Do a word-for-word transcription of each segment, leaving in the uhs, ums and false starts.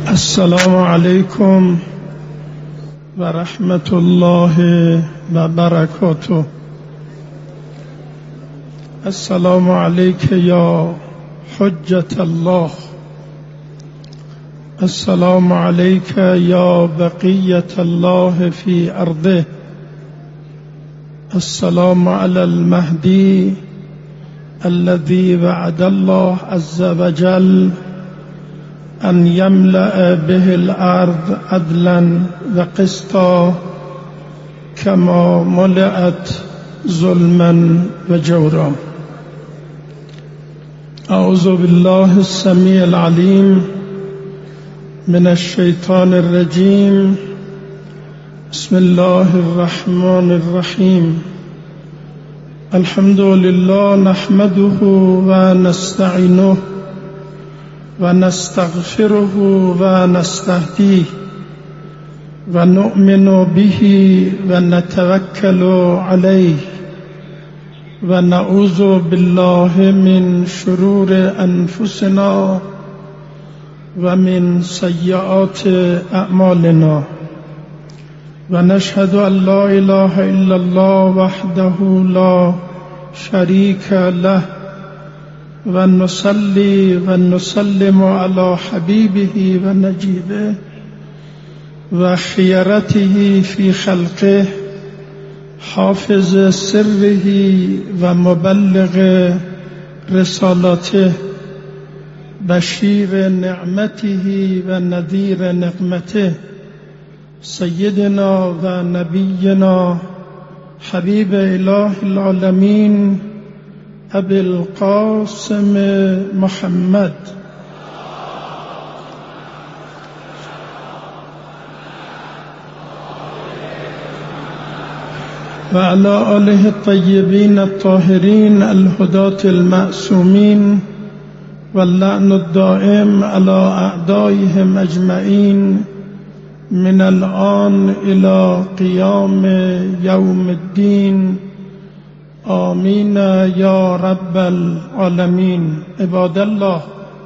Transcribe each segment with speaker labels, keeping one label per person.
Speaker 1: السلام عليكم ورحمة الله وبركاته. السلام عليك يا حجة الله. السلام عليك يا بقية الله في أرضه. السلام على المهدي الذي وعد الله عز وجل أن يملأ به الأرض عدلا وقسطا كما ملأت ظلما وجورا. أعوذ بالله السميع العليم من الشيطان الرجيم. بسم الله الرحمن الرحيم. الحمد لله نحمده ونستعينه ونستغفره ونستهديه ونؤمن به ونتوكل عليه ونعوذ بالله من شرور أنفسنا ومن سيئات أعمالنا ونشهد أن لا إله إلا الله وحده لا شريك له ونصلي ونسلم على حبيبه ونجيبه وخيرته في خلقه حافظ سره ومبلغ رسالته بشير نعمته ونذير نقمته سيدنا ونبينا حبيب إله العالمين أبي القاسم محمد وعلى آله الطيبين الطاهرين الهداة المعصومين واللعن الدائم على أعدائهم أجمعين من الآن إلى قيام يوم الدين. آمين يا رب العالمين. عباد الله،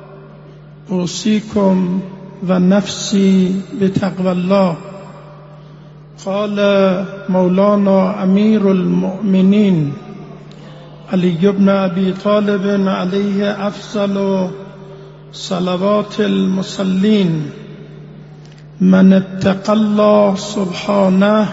Speaker 1: أوصيكم ونفسي بتقوى الله. قال مولانا أمير المؤمنين علي بن أبي طالب عليه أفضل صلوات المصلين: من اتقى الله سبحانه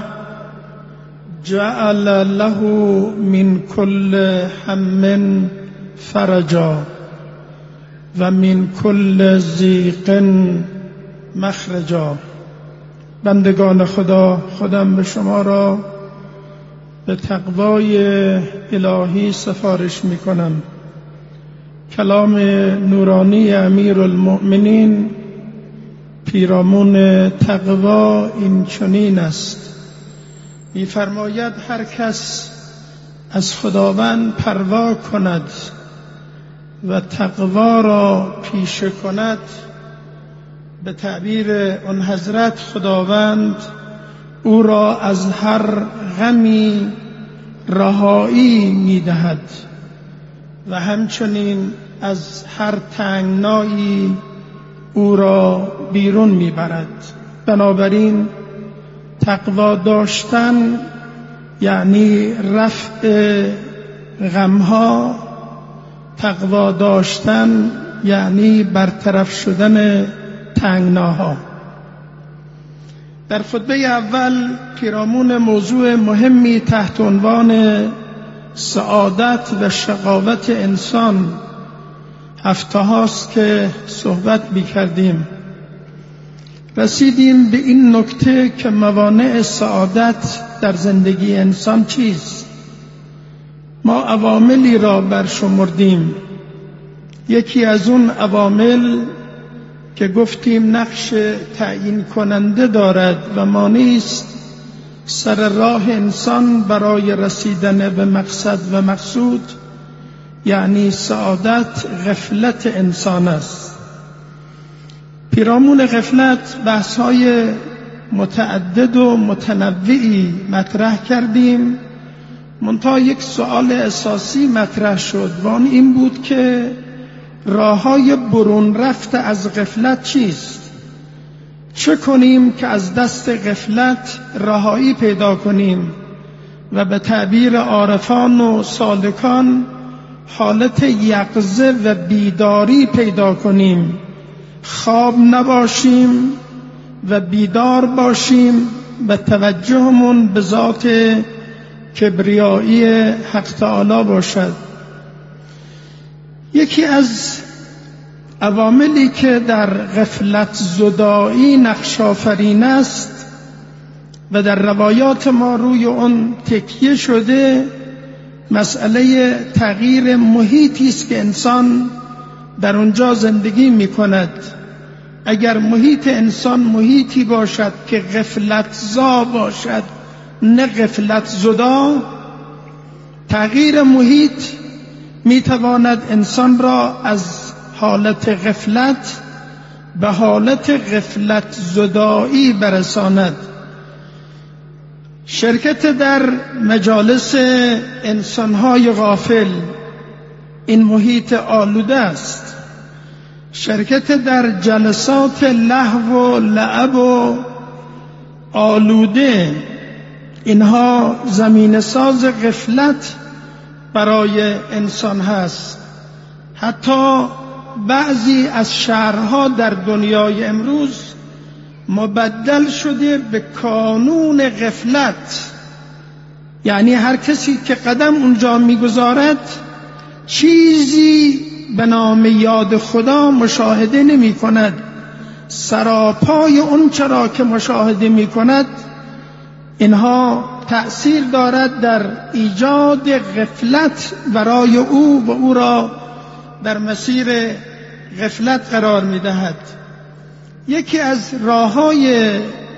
Speaker 1: جعل له من كل هم فرجا و من كل ضیق مخرجا. بندگان خدا، خودم به شما را به تقوای الهی سفارش می کنم. کلام نورانی امیر المؤمنین پیرامون تقوا این چنین است: می‌فرماید هر کس از خداوند پروا کند و تقوا را پیشه کند، به تعبیر اون حضرت خداوند او را از هر غمی رهایی می‌دهد و همچنین از هر تنگنایی او را بیرون می‌برد. بنابراین تقوا داشتن یعنی رفع غمها، تقوا داشتن یعنی برطرف شدن تنگناها. در خطبه اول پیرامون موضوع مهمی تحت عنوان سعادت و شقاوت انسان هفته هاست که صحبت می‌کردیم. رسیدیم به این نکته که موانع سعادت در زندگی انسان چیست؟ ما عواملی را برشمردیم. یکی از اون عوامل که گفتیم نقش تعیین کننده دارد و مانعی است سر راه انسان برای رسیدن به مقصد و مقصود، یعنی سعادت، غفلت انسان است. پیرامون غفلت بحث‌های متعدد و متنوعی مطرح کردیم، منتها یک سوال اساسی مطرح شد و آن این بود که راه‌های برون رفت از غفلت چیست؟ چه کنیم که از دست غفلت رهایی پیدا کنیم و به تعبیر عارفان و سالکان حالت یقظه و بیداری پیدا کنیم، خواب نباشیم و بیدار باشیم و توجهمون به ذات کبریایی حق تعالی باشد. یکی از عواملی که در غفلت زدایی نقش آفرین است و در روایات ما روی اون تکیه شده، مسئله تغییر محیطی است که انسان در اونجا زندگی می کند. اگر محیط انسان محیطی باشد که غفلت زا باشد نه غفلت زدا، تغییر محیط می تواند انسان را از حالت غفلت به حالت غفلت زدایی برساند. شرکت در مجالس انسانهای غافل این محیط آلوده است. شرکت در جلسات لهو و لعب و آلوده، اینها زمین ساز غفلت برای انسان هست. حتی بعضی از شهرها در دنیای امروز مبدل شده به کانون غفلت، یعنی هر کسی که قدم اونجا میگذارد چیزی به نام یاد خدا مشاهده نمی کند، سراپای اون چرا که مشاهده می کند اینها تأثیر دارد در ایجاد غفلت برای او و او را در مسیر غفلت قرار می دهد. یکی از راه‌های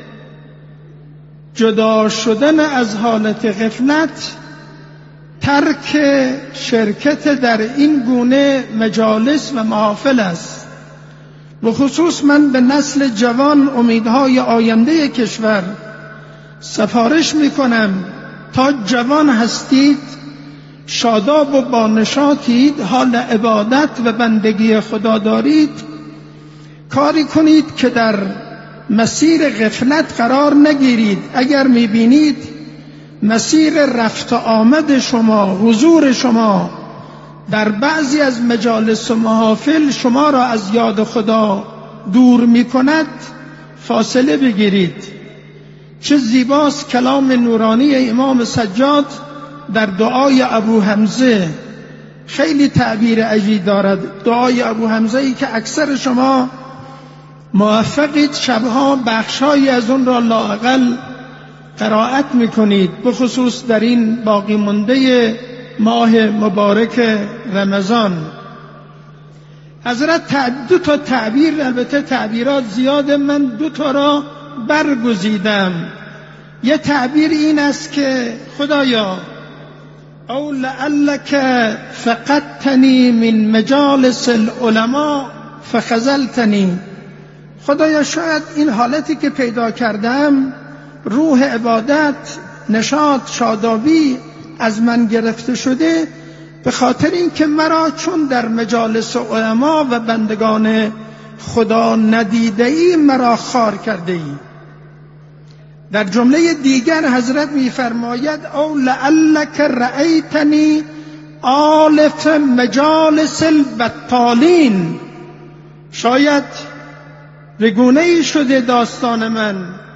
Speaker 1: جدا شدن از حالت غفلت ترک شرکت در این گونه مجالس و محافل است. به خصوص من به نسل جوان امیدهای آینده کشور سفارش می کنم تا جوان هستید، شاداب و بانشاطید، حال عبادت و بندگی خدا دارید، کاری کنید که در مسیر غفلت قرار نگیرید. اگر می بینید مسیر رفت آمد شما، حضور شما در بعضی از مجالس و محافل شما را از یاد خدا دور می کند، فاصله بگیرید. چه زیباست کلام نورانی امام سجاد در دعای ابو حمزه، خیلی تعبیر عجیب دارد. دعای ابو حمزه ای که اکثر شما موفقید شبها بخشایی از اون را لااقل قرائت میکنید، به خصوص در این باقی مانده ماه مبارک رمضان. حضرت دو تا تعبیر، البته تعبیرات زیاده، من دو تا را برگزیدم. یه تعبیر این است که خدایا او لعلک فقدتنی من مجالس العلماء فخذلتنی، خدایا شاید این حالتی که پیدا کردم، روح عبادت، نشاط، شادابی از من گرفته شده به خاطر این که مرا چون در مجالس علما و بندگان خدا ندیده ای مرا خار کرده ای. در جمله دیگر حضرت می‌فرماید او لعلک رأیتنی آلف مجالس البطالین، شاید بگونه‌ای شده داستان من.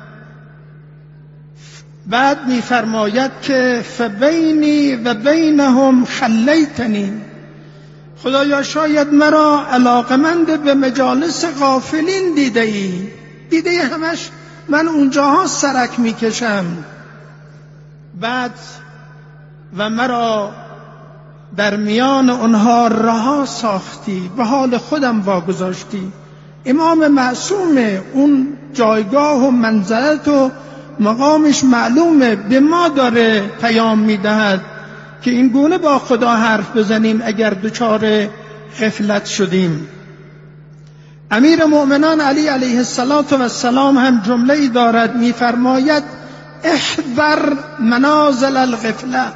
Speaker 1: بعد می‌فرماید که فبینی و بینهم خلیتنی، خدایا شاید مرا علاقمند به مجالس غافلین دیده ای، دیده ای همش من اونجاها سرک میکشم، بعد و مرا در میان اونها رها ساختی، به حال خودم واگذاشتی. امام معصوم اون جایگاه و منزلت و مقامش معلومه، به ما داره پیام میدهد که این گونه با خدا حرف بزنیم اگر دچار غفلت شدیم. امیر مؤمنان علی علیه السلام هم جمله‌ای دارد، می‌فرماید احذر منازل الغفله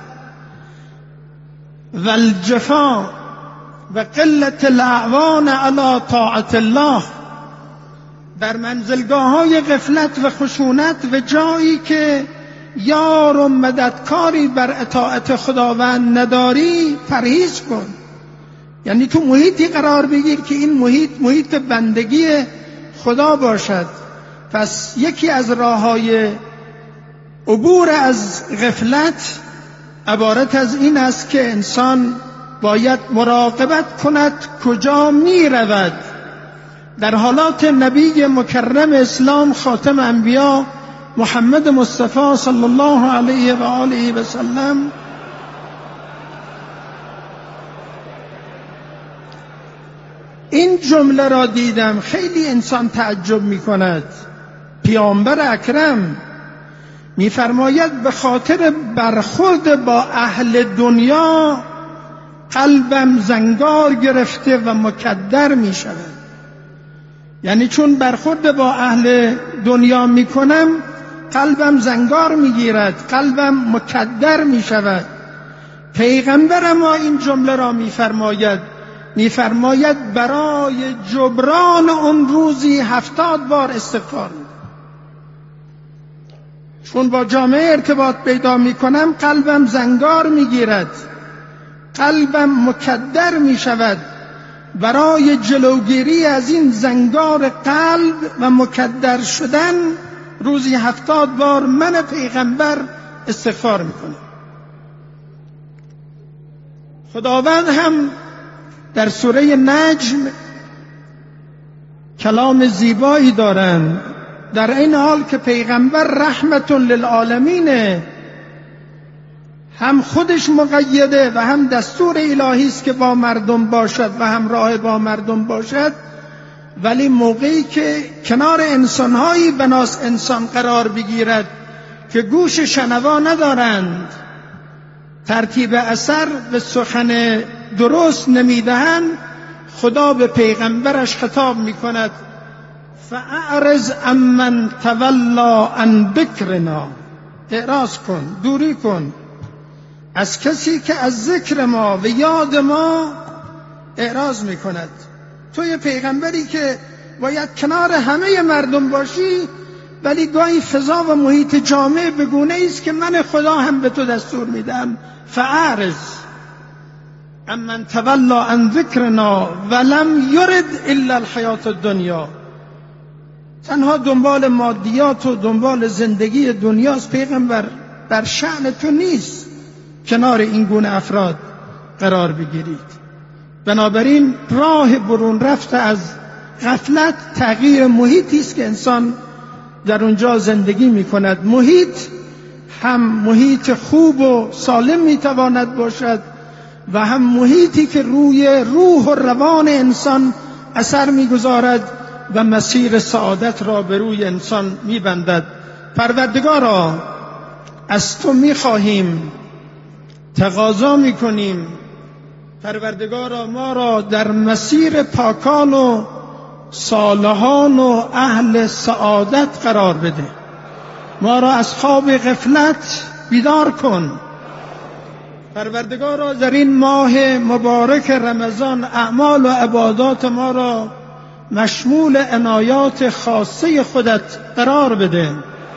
Speaker 1: والجفا و قلت الاعوان علی طاعت الله، در منزلگاه های غفلت و خشونت و جایی که یار و مددکاری بر اطاعت خداوند نداری پرهیز کن. یعنی تو محیطی قرار بگیر که این محیط محیط بندگی خدا باشد. پس یکی از راه‌های عبور از غفلت عبارت از این است که انسان باید مراقبت کند کجا می رود. در حالات نبی مکرم اسلام خاتم انبیا محمد مصطفی صلی الله علیه و آله و سلم این جمله را دیدم، خیلی انسان تعجب می کند. پیامبر اکرم می‌فرماید به خاطر برخورد با اهل دنیا قلبم زنگار گرفته و مکدر می شود. یعنی چون برخورد با اهل دنیا می کنم قلبم زنگار می گیرد، قلبم مکدر می شود. پیغمبر ما این جمله را می فرماید می فرماید برای جبران اون روزی هفتاد بار استغفار می. چون با جامعه ارتباط پیدا می کنم قلبم زنگار می گیرد، قلبم مکدر می شود. برای جلوگیری از این زنگار قلب و مکدر شدن روزی هفتاد بار من پیغمبر استغفار می کنم. خداوند هم در سوره نجم کلام زیبایی دارند، در این حال که پیغمبر رحمت للعالمینه، هم خودش مقیده و هم دستور الهی است که با مردم باشد و همراه با مردم باشد، ولی موقعی که کنار انسانهایی بناس انسان قرار بگیرد که گوش شنوا ندارند، ترتیب اثر و سخن درست نمیدهند، خدا به پیغمبرش خطاب میکند فاعرض عمن تولی عن ذکرنا، اعراض کن، دوری کن از کسی که از ذکر ما و یاد ما اعراض میکند. تو یه پیغمبری که باید کنار همه مردم باشی، ولی گاهی فضا و محیط جامعه به گونه‌ای است که من خدا هم به تو دستور میدم فاعرض عمن تولی عن ذکرنا ولم یرد الا الحیات الدنیا. تنها دنبال مادیات و دنبال زندگی دنیاست پیغمبر، بر شأن تو نیست کنار این گونه افراد قرار بگیرید. بنابراین راه برون رفت از غفلت تغییر محیطی است که انسان در اونجا زندگی می کند. محیط هم محیط خوب و سالم می تواند باشد و هم محیطی که روی روح و روان انسان اثر می گذارد و مسیر سعادت را به روی انسان می بندد. پروردگارا از تو می خواهیم، تقاضا می کنیم، پروردگارا ما را در مسیر پاکان و صالحان و اهل سعادت قرار بده. ما را از خواب غفلت بیدار کن. پروردگارا در این ماه مبارک رمضان اعمال و عبادات ما را مشمول عنایات خاصه خودت قرار بده.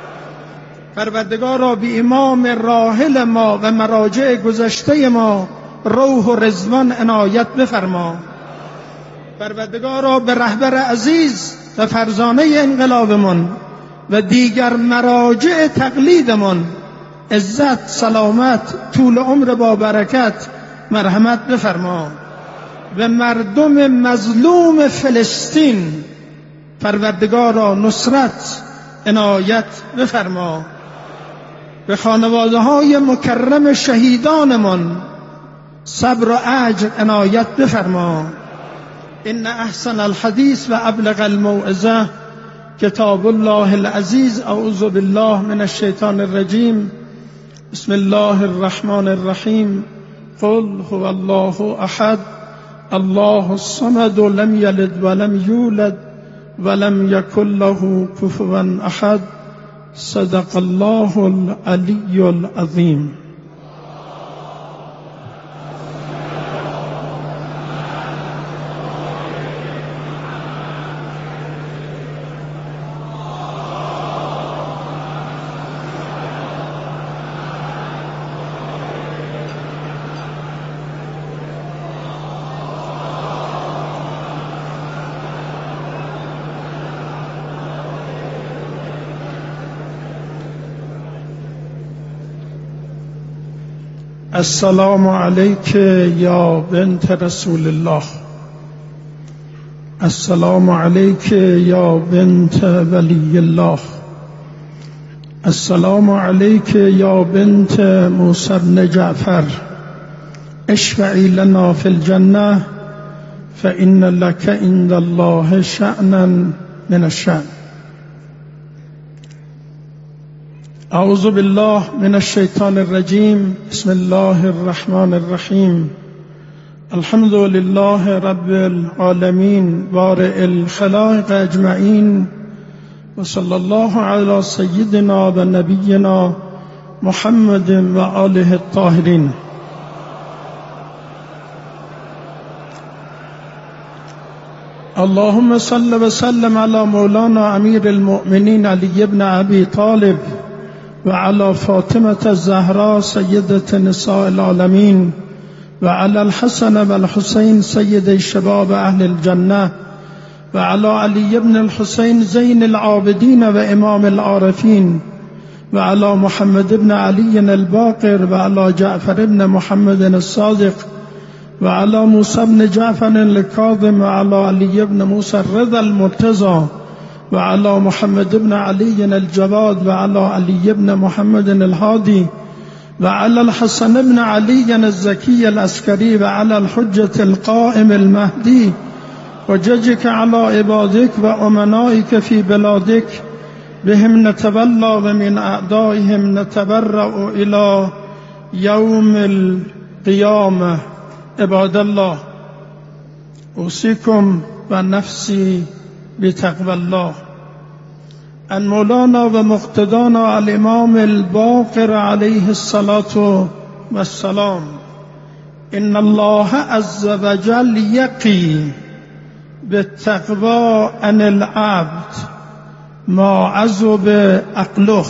Speaker 1: پروردگارا بی امام راحل ما و مراجع گذشته ما روح و رضوان عنایت بفرما. پروردگارا به رهبر عزیز و فرزانه انقلابمون و دیگر مراجع تقلیدمون عزت، سلامت، طول عمر با برکت مرحمت بفرما. و مردم مظلوم فلسطین پروردگارا نصرت عنایت بفرما. به خانواده های مکرم شهیدانمون صبر و اجر عنایت بفرما. ان احسن الحدیث و ابلغ الموعظه کتاب الله العزیز. اعوذ بالله من الشیطان الرجیم. بسم الله الرحمن الرحیم. قل هو الله احد الله الصمد لم یلد ولم یولد ولم یکن له کفوا احد. صدق الله العلی العظیم. السلام عليك يا بنت رسول الله. السلام عليك يا بنت ولي الله. السلام عليك يا بنت موسى بن جعفر. اشفعي لنا في الجنة فإن لك عند الله شأنا من الشأن. أعوذ بالله من الشيطان الرجيم. بسم الله الرحمن الرحيم. الحمد لله رب العالمين بارئ الخلائق أجمعين، وصلى الله على سيدنا ونبينا محمد وآله الطاهرين. اللهم صل وسلم على مولانا أمير المؤمنين علي بن أبي طالب وعلى فاطمة الزهراء سيدة نساء العالمين، وعلى الحسن والحسين سيد شباب أهل الجنة، وعلى علي بن الحسين زين العابدين وإمام العارفين، وعلى محمد بن علي الباقر، وعلى جعفر بن محمد الصادق، وعلى موسى بن جعفر الكاظم، وعلى علي بن موسى الرضا المرتضى، وعلى محمد بن علي الجواد، وعلى علي بن محمد الهادي، وعلى الحسن بن علي الزكي العسكري، وعلى الحجة القائم المهدي، وججك على عبادك وأمنائك في بلادك، بهم نتولى ومن أعدائهم نتبرأ إلى يوم القيامة. عباد الله، أوصيكم ونفسي بتقوى الله. عن مولانا ومقتدانا الإمام الباقر عليه الصلاة والسلام: إن الله عز وجل يقي بالتقوى عن العبد ما عزب عقله،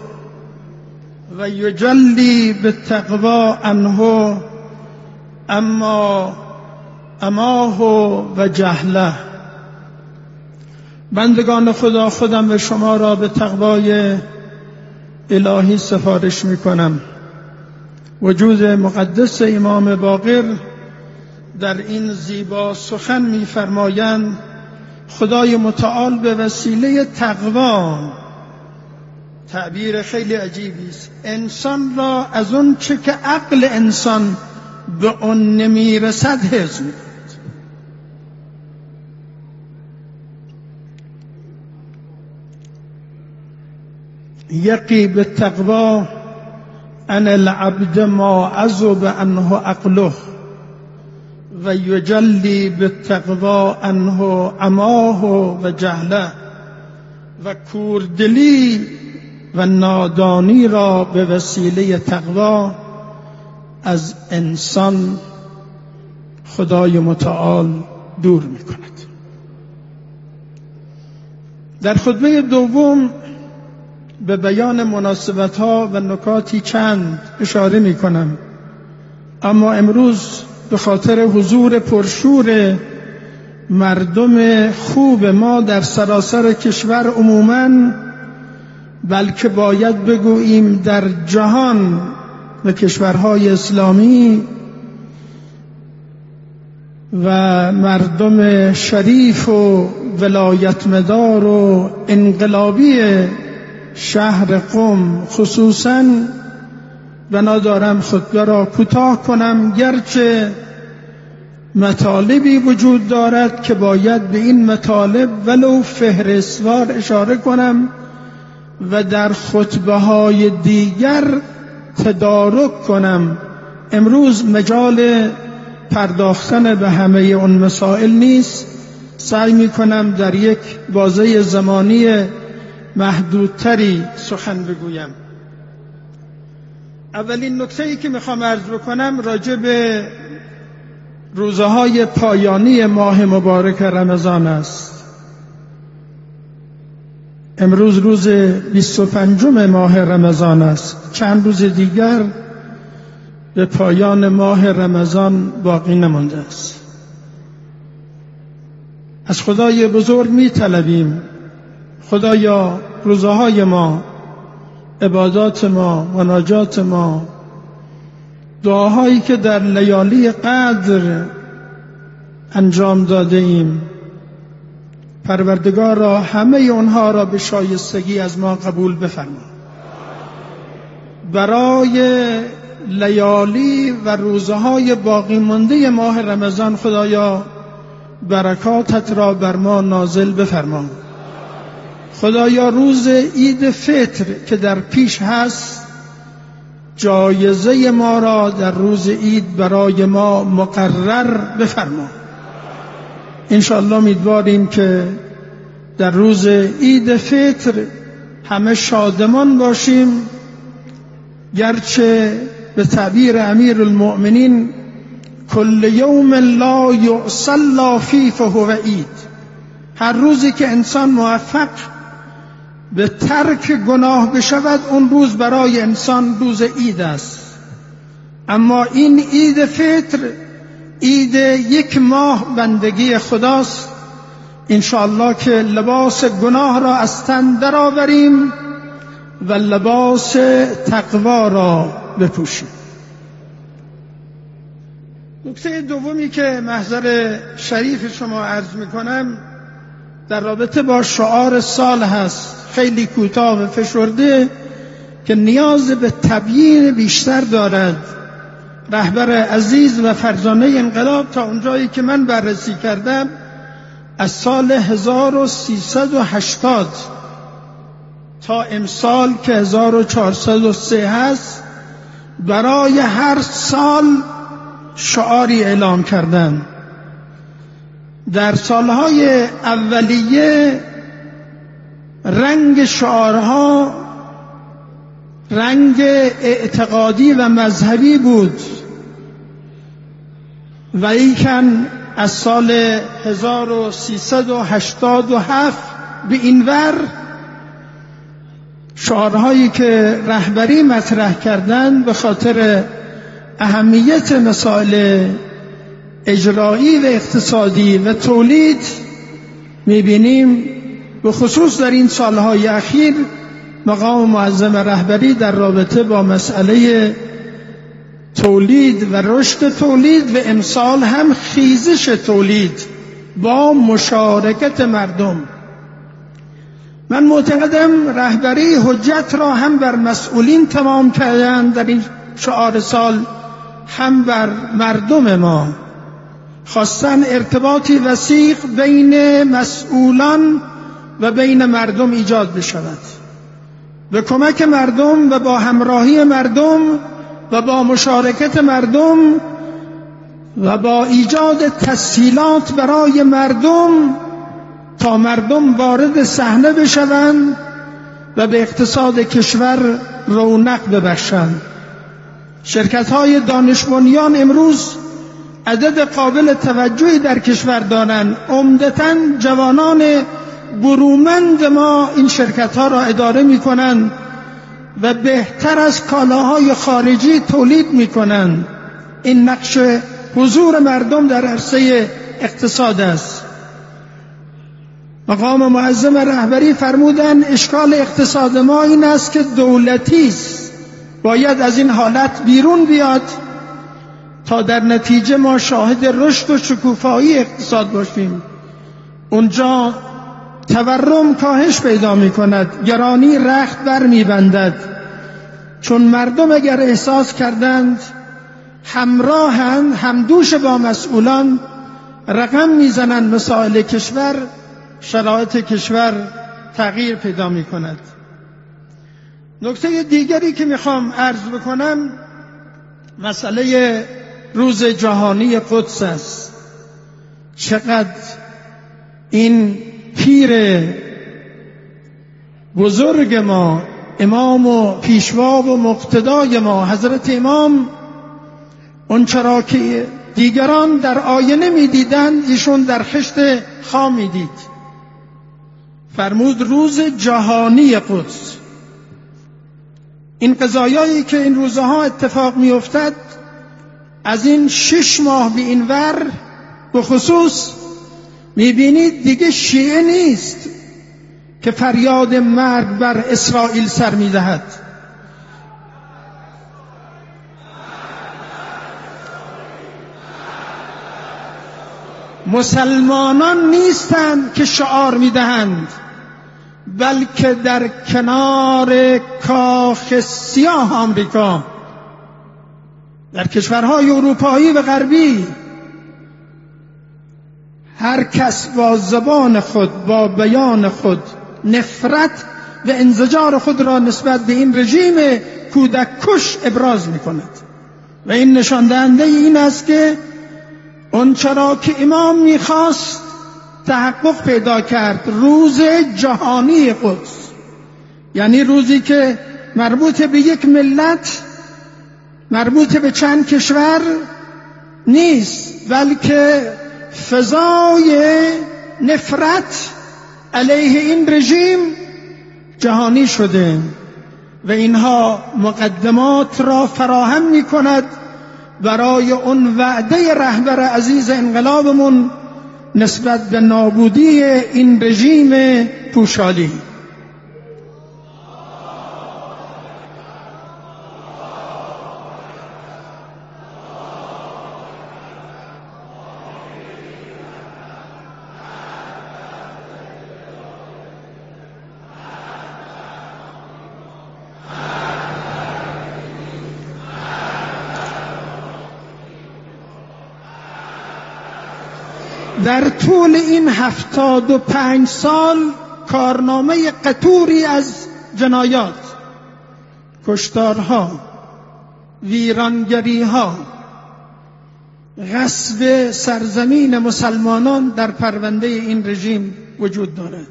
Speaker 1: ويجلي بالتقوى عنه اما اماه و جهله. بندگان خدا، خودم و شما را به تقوای الهی سفارش می کنم. وجود مقدس امام باقر در این زیبا سخن می فرمایند خدای متعال به وسیله تقوا، تعبیر خیلی عجیبی است، انسان را از اون چه که عقل انسان به اون نمی رسد حفظ می کند. یقی بالتقوا عن العبد ما عزب عنه عقله، و یجلی بالتقوا عنه عماه و جهله. و کوردلی و نادانی را به وسیله تقوا از انسان خدای متعال دور می کند. در خطبه دوم به بیان مناسبت‌ها و نکاتی چند اشاره می کنم، اما امروز به خاطر حضور پرشور مردم خوب ما در سراسر کشور عموماً، بلکه باید بگوییم در جهان و کشورهای اسلامی، و مردم شریف و ولایتمدار و انقلابی شهر قم خصوصاً، بنا دارم خطبه را کوتاه کنم، گرچه مطالبی وجود دارد که باید به این مطالب ولو فهرستوار اشاره کنم و در خطبه های دیگر تدارک کنم. امروز مجال پرداختن به همه اون مسائل نیست، سعی می کنم در یک بازه زمانی محدودتری سخن بگویم. اولین نکته‌ای که میخوام عرض بکنم راجع به روزهای پایانی ماه مبارک رمضان است. امروز روز بیست و پنجم ماه رمضان است. چند روز دیگر به پایان ماه رمضان باقی نمانده است. از خدای بزرگ می طلبیم خدایا روزهای ما، عبادات ما، مناجات ما، دعاهایی که در لیالی قدر انجام داده ایم، پروردگار را همه اونها را به شایستگی از ما قبول بفرما. برای لیالی و روزهای باقی مانده ماه رمضان خدایا برکاتت را بر ما نازل بفرما. خدایا روز عید فطر که در پیش هست، جایزه ما را در روز عید برای ما مقرر بفرما. انشاءالله امیدواریم که در روز عید فطر همه شادمان باشیم، گرچه به تعبیر امیر المؤمنین کل یوم لا یصلی فیه فهو عید، هر روزی که انسان موفق به ترک گناه بشود اون روز برای انسان روز عید است. اما این عید فطر عید یک ماه بندگی خداست. انشاءالله که لباس گناه را از تن درآوریم و لباس تقوا را بپوشیم. نکته دومی که محضر شریف شما عرض میکنم در رابطه با شعار سال هست، خیلی کوتاه و فشرده که نیاز به تبیین بیشتر دارد. رهبر عزیز و فرزانه انقلاب تا اونجایی که من بررسی کردم از سال هزار و سیصد و هشتاد تا امسال که هزار و چهارصد و سه هست برای هر سال شعاری اعلام کردن. در سالهای اولیه رنگ شعارها رنگ اعتقادی و مذهبی بود، ولیکن از سال هزار و سیصد و هشتاد و هفت به این ور شعارهایی که رهبری مطرح کردند به خاطر اهمیت مسائل اجرایی و اقتصادی و تولید می‌بینیم به خصوص در این سالهای اخیر مقام معظم رهبری در رابطه با مسئله تولید و رشد تولید و امسال هم خیزش تولید با مشارکت مردم. من معتقدم رهبری حجت را هم بر مسئولین تمام کردند در این شعار سال، هم بر مردم ما. خواستن ارتباطی وثیق بین مسئولان و بین مردم ایجاد بشود، به کمک مردم و با همراهی مردم و با مشارکت مردم و با ایجاد تسهیلات برای مردم تا مردم وارد صحنه بشوند و به اقتصاد کشور رونق ببخشند. شرکت‌های دانش بنیان امروز عدد قابل توجهی در کشور دارند. عمدتاً جوانان برومند ما این شرکت‌ها را اداره می‌کنند و بهتر از کالاهای خارجی تولید می‌کنند. این نقش حضور مردم در عرصه اقتصاد است. مقام معظم رهبری فرمودند اشکال اقتصاد ما این است که دولتی است، باید از این حالت بیرون بیاد تا در نتیجه ما شاهد رشد و شکوفایی اقتصاد باشیم. اونجا تورم کاهش پیدا می کند، گرانی رخت بر می بندد، چون مردم اگر احساس کردند همراهند، همدوش با مسئولان، رقم می زنند مسائل کشور، شرایط کشور تغییر پیدا می کند. نکته دیگری که می خوام عرض بکنم مسئله روز جهانی قدس است. چقدر این پیر بزرگ ما، امام و پیشوا و مقتدای ما حضرت امام، اون چرا که دیگران در آینه می دیدن ایشون در خشت خام می دید. فرمود روز جهانی قدس. این قضایایی که این روزها اتفاق می افتد از این شش ماه به این ور به خصوص می بینید دیگه شیعه نیست که فریاد مرگ بر اسرائیل سر می دهد. مسلمانان نیستند که شعار میدهند، بلکه در کنار کاخ سیاه آمریکا، در کشورهای اروپایی و غربی، هر کس با زبان خود، با بیان خود نفرت و انزجار خود را نسبت به این رژیم کودک کش ابراز می کند و این نشان دهنده این است که اون چرا که امام میخواست تحقق پیدا کرد. روز جهانی قدس، یعنی روزی که مربوط به یک ملت، مربوط به چند کشور نیست، بلکه فضای نفرت علیه این رژیم جهانی شده و اینها مقدمات را فراهم می کند برای اون وعده رهبر عزیز انقلابمون نسبت به نابودی این رژیم پوشالی. در طول این هفتاد و پنج سال کارنامه قطوری از جنایات، کشتارها، ویرانگریها، غصب سرزمین مسلمانان در پرونده این رژیم وجود دارد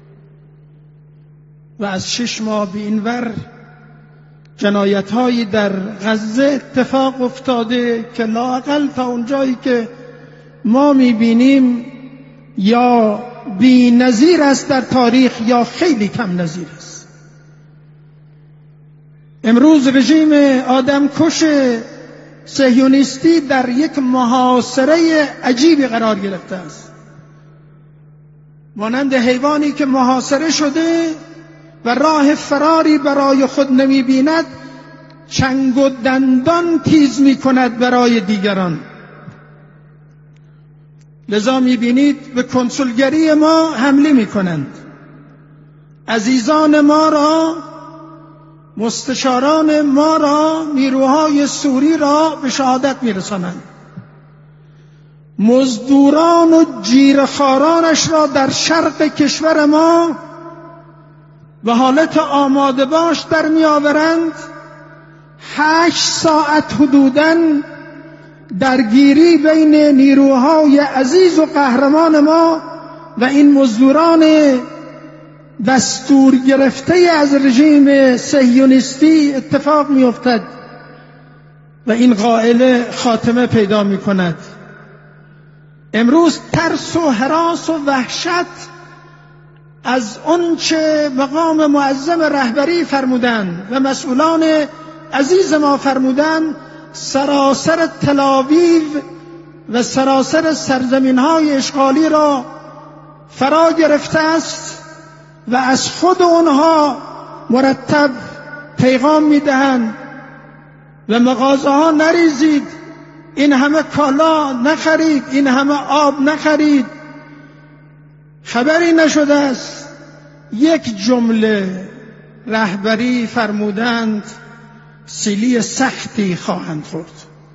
Speaker 1: و از شش ماه به این ور جنایت‌هایی در غزه اتفاق افتاده که لااقل تا اونجایی که ما میبینیم یا بی نظیر است در تاریخ یا خیلی کم نظیر است. امروز رژیم آدمکش صهیونیستی در یک محاصره عجیبی قرار گرفته است، مانند حیوانی که محاصره شده و راه فراری برای خود نمیبیند، چنگ و دندان تیز میکند برای دیگران. لذا میبینید به کنسولگری ما حمله میکنند، عزیزان ما را، مستشاران ما را، نیروهای سوری را به شهادت میرسانند، مزدوران و جیره‌خوارانش را در شرق کشور ما به حالت آماده باش در میآورند. هشت ساعت حدوداً درگیری بین نیروهای عزیز و قهرمان ما و این مزدوران دستور گرفته از رژیم صهیونیستی اتفاق می افتد و این قائله خاتمه پیدا می کند. امروز ترس و هراس و وحشت از آنچه مقام معظم رهبری فرمودند و مسئولان عزیز ما فرمودند سراسر تل‌آویو و سراسر سرزمین‌های اشغالی را فرا گرفته است و از خود آنها مرتب پیغام می‌دهند و مغازه‌ها نریزید، این همه کالا نخرید، این همه آب نخرید. خبری نشده است. یک جمله رهبری فرمودند سیلی سختی خواهند خورد.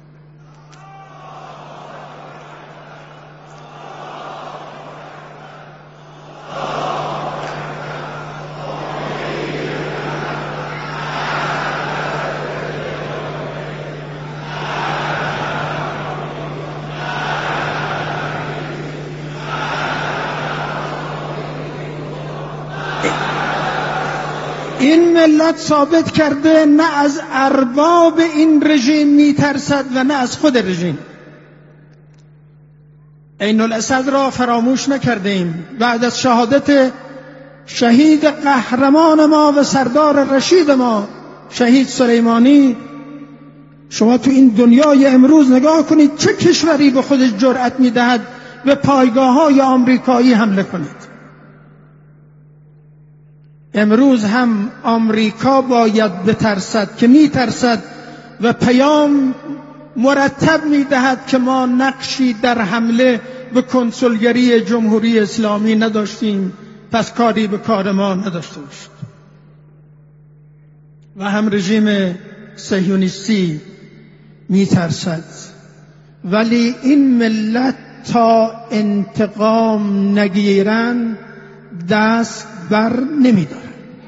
Speaker 1: این ملت ثابت کرده نه از ارباب این رژیم میترسد و نه از خود رژیم. عین الاسد را فراموش نکردیم. بعد از شهادت شهید قهرمان ما و سردار رشید ما شهید سلیمانی، شما تو این دنیای امروز نگاه کنید چه کشوری به خودش جرأت میدهد به پایگاه‌های آمریکایی حمله کند. امروز هم آمریکا باید بترسد که میترسد و پیام مرتب میدهد که ما نقشی در حمله به کنسولگری جمهوری اسلامی نداشتیم، پس کاری به کار ما نداشته باشید. و هم رژیم صهیونیستی میترسد، ولی این ملت تا انتقام نگیرن دست بر نمیدارن.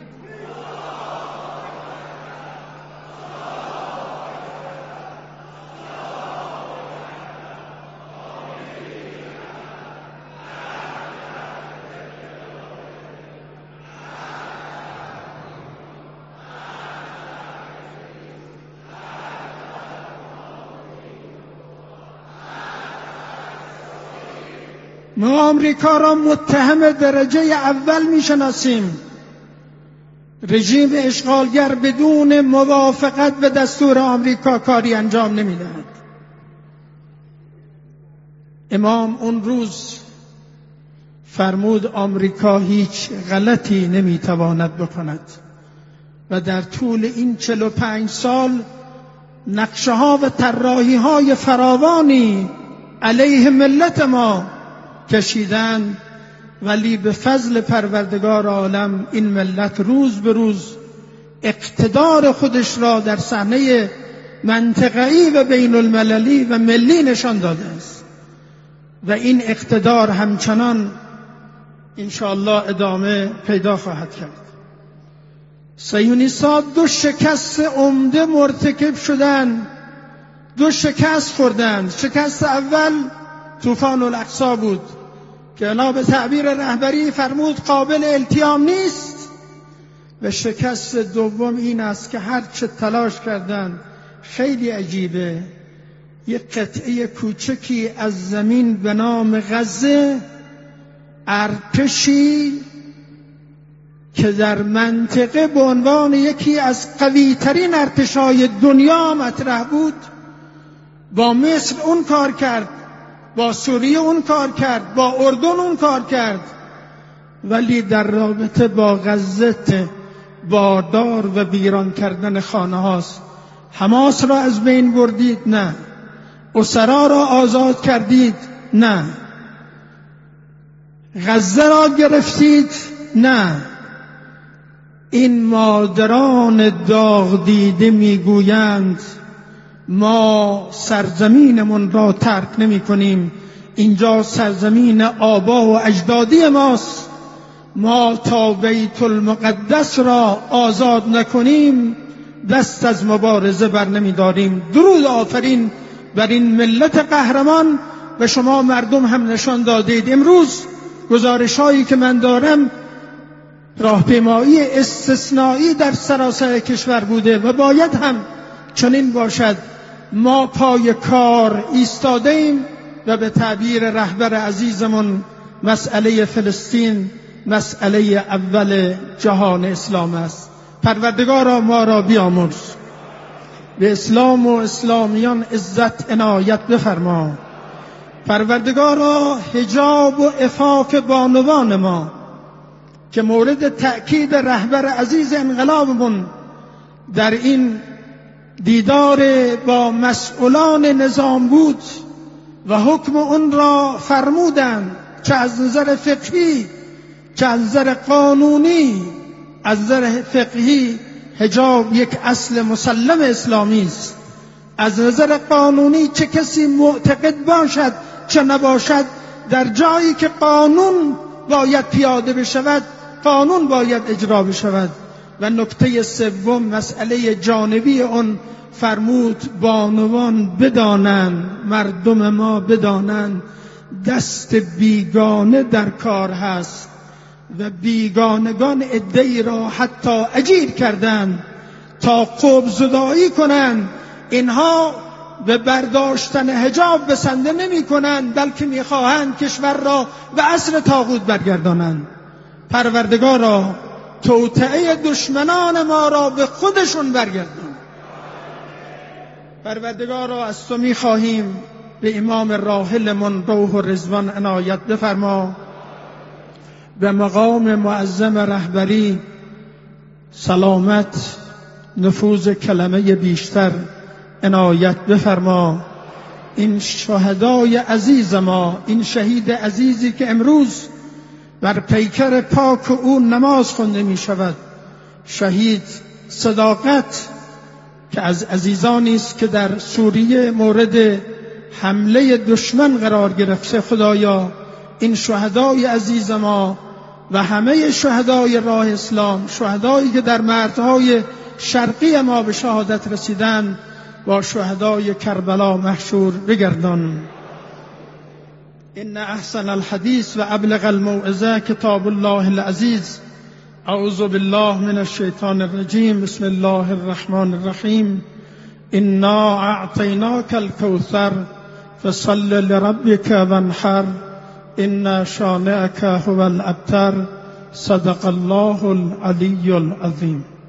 Speaker 1: ما آمریکا را متهم درجه اول میشناسیم. رژیم اشغالگر بدون موافقت به دستور آمریکا کاری انجام نمیدهد. امام اون روز فرمود آمریکا هیچ غلطی نمیتواند بکند و در طول این چهل و پنج سال نقشه ها و طراحی های فراوانی علیه ملت ما کشیدن، ولی به فضل پروردگار عالم این ملت روز به روز اقتدار خودش را در صحنه منطقه‌ای و بین المللی و ملی نشان داده است و این اقتدار همچنان انشاءالله ادامه پیدا خواهد کرد. صهیونیست‌ها دو شکست عمده مرتکب شدند، دو شکست خوردند. شکست اول طوفان الاقصی بود که انا به تعبیر رهبری فرمود قابل التیام نیست، و شکست دوم این است که هر چه تلاش کردند خیلی عجیبه، یک قطعه کوچکی از زمین به نام غزه، ارتشی که در منطقه به عنوان یکی از قوی ترین ارتش‌های دنیا مطرح بود، با مصر اون کار کرد، با سوریه اون کار کرد، با اردن اون کار کرد، ولی در رابطه با غزه باردار و ویران کردن خانه هاست. حماس را از بین بردید؟ نه. اسرا را آزاد کردید؟ نه. غزه را گرفتید؟ نه. این مادران داغ دیده میگویند ما سرزمینمون را ترک نمی کنیم، اینجا سرزمین آبا و اجدادی ماست، ما تا بیت المقدس را آزاد نکنیم دست از مبارزه بر نمی داریم. درود آفرین بر این ملت قهرمان. و شما مردم هم نشان دادید. امروز گزارش هایی که من دارم راهپیمایی استثنایی در سراسر کشور بوده و باید هم چنین باشد. ما پای کار ایستاده ایم و به تعبیر رهبر عزیزمون مسئله فلسطین مسئله اول جهان اسلام است. پروردگارا ما را بیامرز، به اسلام و اسلامیان عزت عنایت بفرما. پروردگارا حجاب و عفاف بانوان ما که مورد تأکید رهبر عزیز انقلابمون در این دیدار با مسئولان نظام بود و حکم اون را فرمودند، چه از نظر فقهی چه از نظر قانونی. از نظر فقهی حجاب یک اصل مسلم اسلامی است، از نظر قانونی چه کسی معتقد باشد چه نباشد، در جایی که قانون باید پیاده بشود قانون باید اجرا بشود. و نکته سوم مسئله جانبی اون فرمود بانوان بدانند، مردم ما بدانند دست بیگانه در کار هست و بیگانگان عده‌ای را حتی اجیر کردند تا قبض‌زدایی کنند. اینها به برداشتن حجاب بسنده نمی کنند، بلکه می خواهند کشور را به عصر طاغوت برگردانند. پروردگارا توطئه دشمنان ما را به خودشون برگردان. پروردگارا از تو می خواهیم به امام راحلمون روح و رضوان عنایت بفرما، به مقام معظم رهبری سلامت نفوذ کلمه بیشتر عنایت بفرما این شهدای عزیز ما، این شهید عزیزی که امروز بر پیکر پاک او نماز خونده می شود، شهید صداقت که از عزیزانی است که در سوریه مورد حمله دشمن قرار گرفته، خدایا این شهدای عزیز ما و همه شهدای راه اسلام، شهدایی که در مردهای شرقی ما به شهادت رسیدن، با شهدای کربلا محشور بگردان. ان احسن الحدیث و ابلغ الموعظه کتاب الله العزیز. اعوذ بالله من الشیطان الرجیم. بسم الله الرحمن الرحیم. انا اعطیناک الکوثر فصل لربک وانحر ان شانئک هو الابتر. صدق الله العلی العظیم.